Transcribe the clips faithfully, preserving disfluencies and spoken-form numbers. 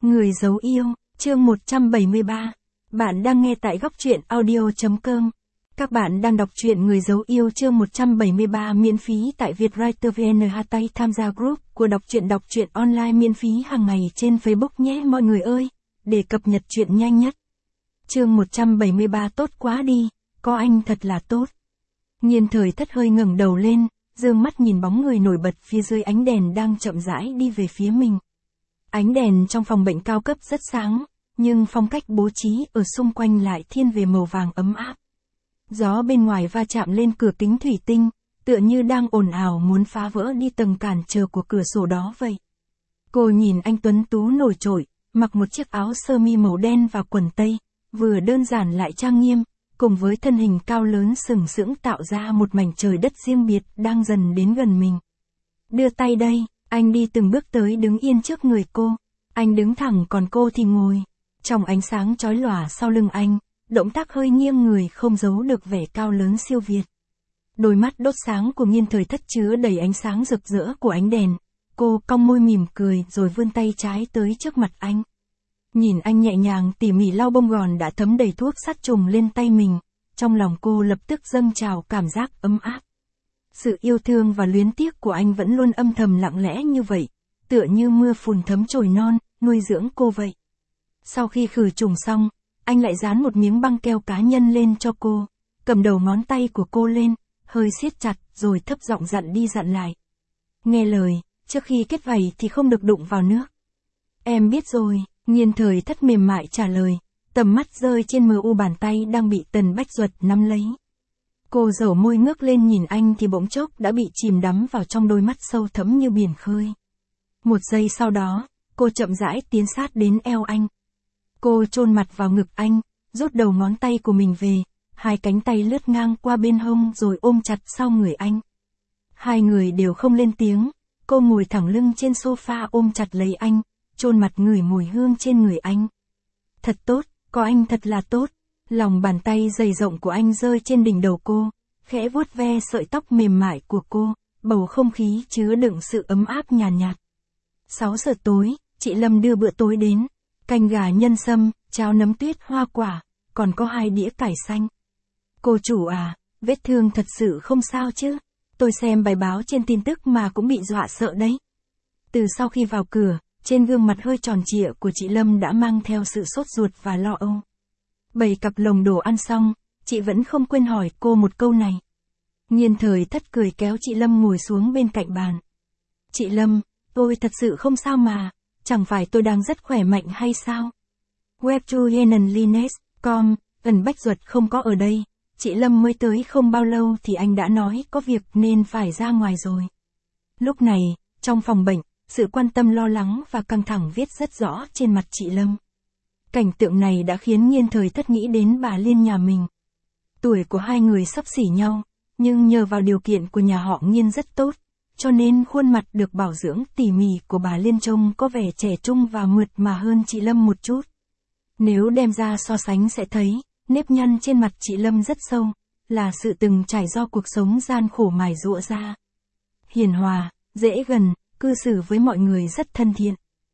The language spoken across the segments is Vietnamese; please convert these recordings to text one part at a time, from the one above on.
Người giấu yêu, chương một trăm bảy mươi ba. Bạn đang nghe tại góc truyện audio chấm com. Các bạn đang đọc truyện Người giấu yêu chương một trăm bảy mươi ba miễn phí tại Vietwriter vê en. Hashtag tham gia group của đọc truyện đọc truyện online miễn phí hàng ngày trên Facebook nhé mọi người ơi, để cập nhật truyện nhanh nhất. Chương một trăm bảy mươi ba tốt quá đi, có anh thật là tốt. Nhiên Thời Thất hơi ngẩng đầu lên, dương mắt nhìn bóng người nổi bật phía dưới ánh đèn đang chậm rãi đi về phía mình. Ánh đèn trong phòng bệnh cao cấp rất sáng, nhưng phong cách bố trí ở xung quanh lại thiên về màu vàng ấm áp. Gió bên ngoài va chạm lên cửa kính thủy tinh, tựa như đang ồn ào muốn phá vỡ đi tầng cản trở của cửa sổ đó vậy. Cô nhìn anh tuấn tú nổi trội, mặc một chiếc áo sơ mi màu đen và quần tây, vừa đơn giản lại trang nghiêm, cùng với thân hình cao lớn sừng sững tạo ra một mảnh trời đất riêng biệt đang dần đến gần mình. Đưa tay đây. Anh đi từng bước tới đứng yên trước người cô. Anh đứng thẳng còn cô thì ngồi. Trong ánh sáng chói lòa sau lưng anh, động tác hơi nghiêng người không giấu được vẻ cao lớn siêu việt. Đôi mắt đốt sáng của Nhiên Thời Thất chứa đầy ánh sáng rực rỡ của ánh đèn. Cô cong môi mỉm cười rồi vươn tay trái tới trước mặt anh. Nhìn anh nhẹ nhàng tỉ mỉ lau bông gòn đã thấm đầy thuốc sát trùng lên tay mình. Trong lòng cô lập tức dâng trào cảm giác ấm áp. Sự yêu thương và luyến tiếc của anh vẫn luôn âm thầm lặng lẽ như vậy, tựa như mưa phùn thấm chồi non, nuôi dưỡng cô vậy. Sau khi khử trùng xong, anh lại dán một miếng băng keo cá nhân lên cho cô, cầm đầu ngón tay của cô lên, hơi siết chặt rồi thấp giọng dặn đi dặn lại. Nghe lời, trước khi kết vảy thì không được đụng vào nước. Em biết rồi, Nhiên Thời Thất mềm mại trả lời, tầm mắt rơi trên mờ u bàn tay đang bị Tần Bách Duật nắm lấy. Cô dẩu môi ngước lên nhìn anh thì bỗng chốc đã bị chìm đắm vào trong đôi mắt sâu thẫm như biển khơi. Một giây sau đó, cô chậm rãi tiến sát đến eo anh. Cô chôn mặt vào ngực anh, rút đầu ngón tay của mình về, hai cánh tay lướt ngang qua bên hông rồi ôm chặt sau người anh. Hai người đều không lên tiếng, cô ngồi thẳng lưng trên sofa ôm chặt lấy anh, chôn mặt ngửi mùi hương trên người anh. Thật tốt, có anh thật là tốt. Lòng bàn tay dày rộng của anh rơi trên đỉnh đầu cô, khẽ vuốt ve sợi tóc mềm mại của cô, bầu không khí chứa đựng sự ấm áp nhàn nhạt, nhạt. sáu giờ tối, chị Lâm đưa bữa tối đến, canh gà nhân sâm, cháo nấm tuyết hoa quả, còn có hai đĩa cải xanh. Cô chủ à, vết thương thật sự không sao chứ? Tôi xem bài báo trên tin tức mà cũng bị dọa sợ đấy. Từ sau khi vào cửa, trên gương mặt hơi tròn trịa của chị Lâm đã mang theo sự sốt ruột và lo âu. Bày cặp lồng đồ ăn xong, chị vẫn không quên hỏi cô một câu này. Nhiên Thời Thất cười kéo chị Lâm ngồi xuống bên cạnh bàn. Chị Lâm, tôi thật sự không sao mà, chẳng phải tôi đang rất khỏe mạnh hay sao? Webjuyenenlines chấm com, Tần Bách Duật không có ở đây, chị Lâm mới tới không bao lâu thì anh đã nói có việc nên phải ra ngoài rồi. Lúc này, trong phòng bệnh, sự quan tâm lo lắng và căng thẳng viết rất rõ trên mặt chị Lâm. Cảnh tượng này đã khiến Nhiên Thời Thất nghĩ đến bà Liên nhà mình. Tuổi của hai người xấp xỉ nhau, nhưng nhờ vào điều kiện của nhà họ Nhiên rất tốt, cho nên khuôn mặt được bảo dưỡng tỉ mỉ của bà Liên trông có vẻ trẻ trung và mượt mà hơn chị Lâm một chút. Nếu đem ra so sánh sẽ thấy, nếp nhăn trên mặt chị Lâm rất sâu, là sự từng trải do cuộc sống gian khổ mài giũa ra. Hiền hòa, dễ gần, cư xử với mọi người rất thân thiện.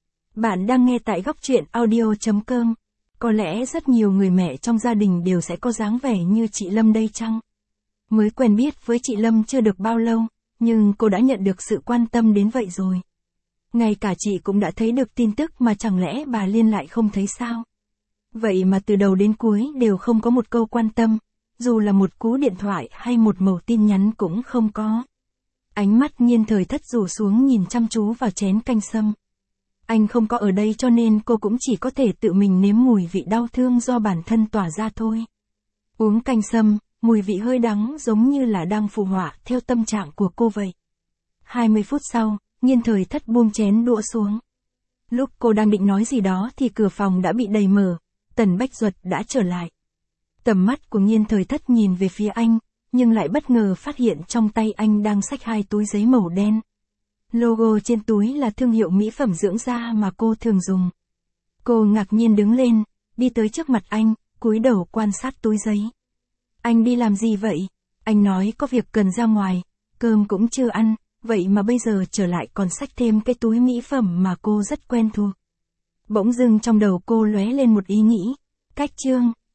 Bạn đang nghe tại góc truyện audio chấm com. Có lẽ rất nhiều người mẹ trong gia đình đều sẽ có dáng vẻ như chị Lâm đây chăng? Mới quen biết với chị Lâm chưa được bao lâu, nhưng cô đã nhận được sự quan tâm đến vậy rồi. Ngay cả chị cũng đã thấy được tin tức mà chẳng lẽ bà Liên lại không thấy sao? Vậy mà từ đầu đến cuối đều không có một câu quan tâm, dù là một cú điện thoại hay một mẩu tin nhắn cũng không có. Ánh mắt Nhiên Thời Thất rủ xuống nhìn chăm chú vào chén canh sâm. Anh không có ở đây cho nên cô cũng chỉ có thể tự mình nếm mùi vị đau thương do bản thân tỏa ra thôi. Uống canh sâm, mùi vị hơi đắng giống như là đang phù họa theo tâm trạng của cô vậy. hai mươi phút sau, Nhiên Thời Thất buông chén đũa xuống. Lúc cô đang định nói gì đó thì cửa phòng đã bị đẩy mở, Tần Bách Duật đã trở lại. Tầm mắt của Nhiên Thời Thất nhìn về phía anh, nhưng lại bất ngờ phát hiện trong tay anh đang xách hai túi giấy màu đen. Logo trên túi là thương hiệu mỹ phẩm dưỡng da mà cô thường dùng. Cô ngạc nhiên đứng lên, đi tới trước mặt anh, cúi đầu quan sát túi giấy. Anh đi làm gì vậy? Anh nói có việc cần ra ngoài, cơm cũng chưa ăn, vậy mà bây giờ trở lại còn xách thêm cái túi mỹ phẩm mà cô rất quen thuộc. Bỗng dưng trong đầu cô lóe lên một ý nghĩ. Cách chương.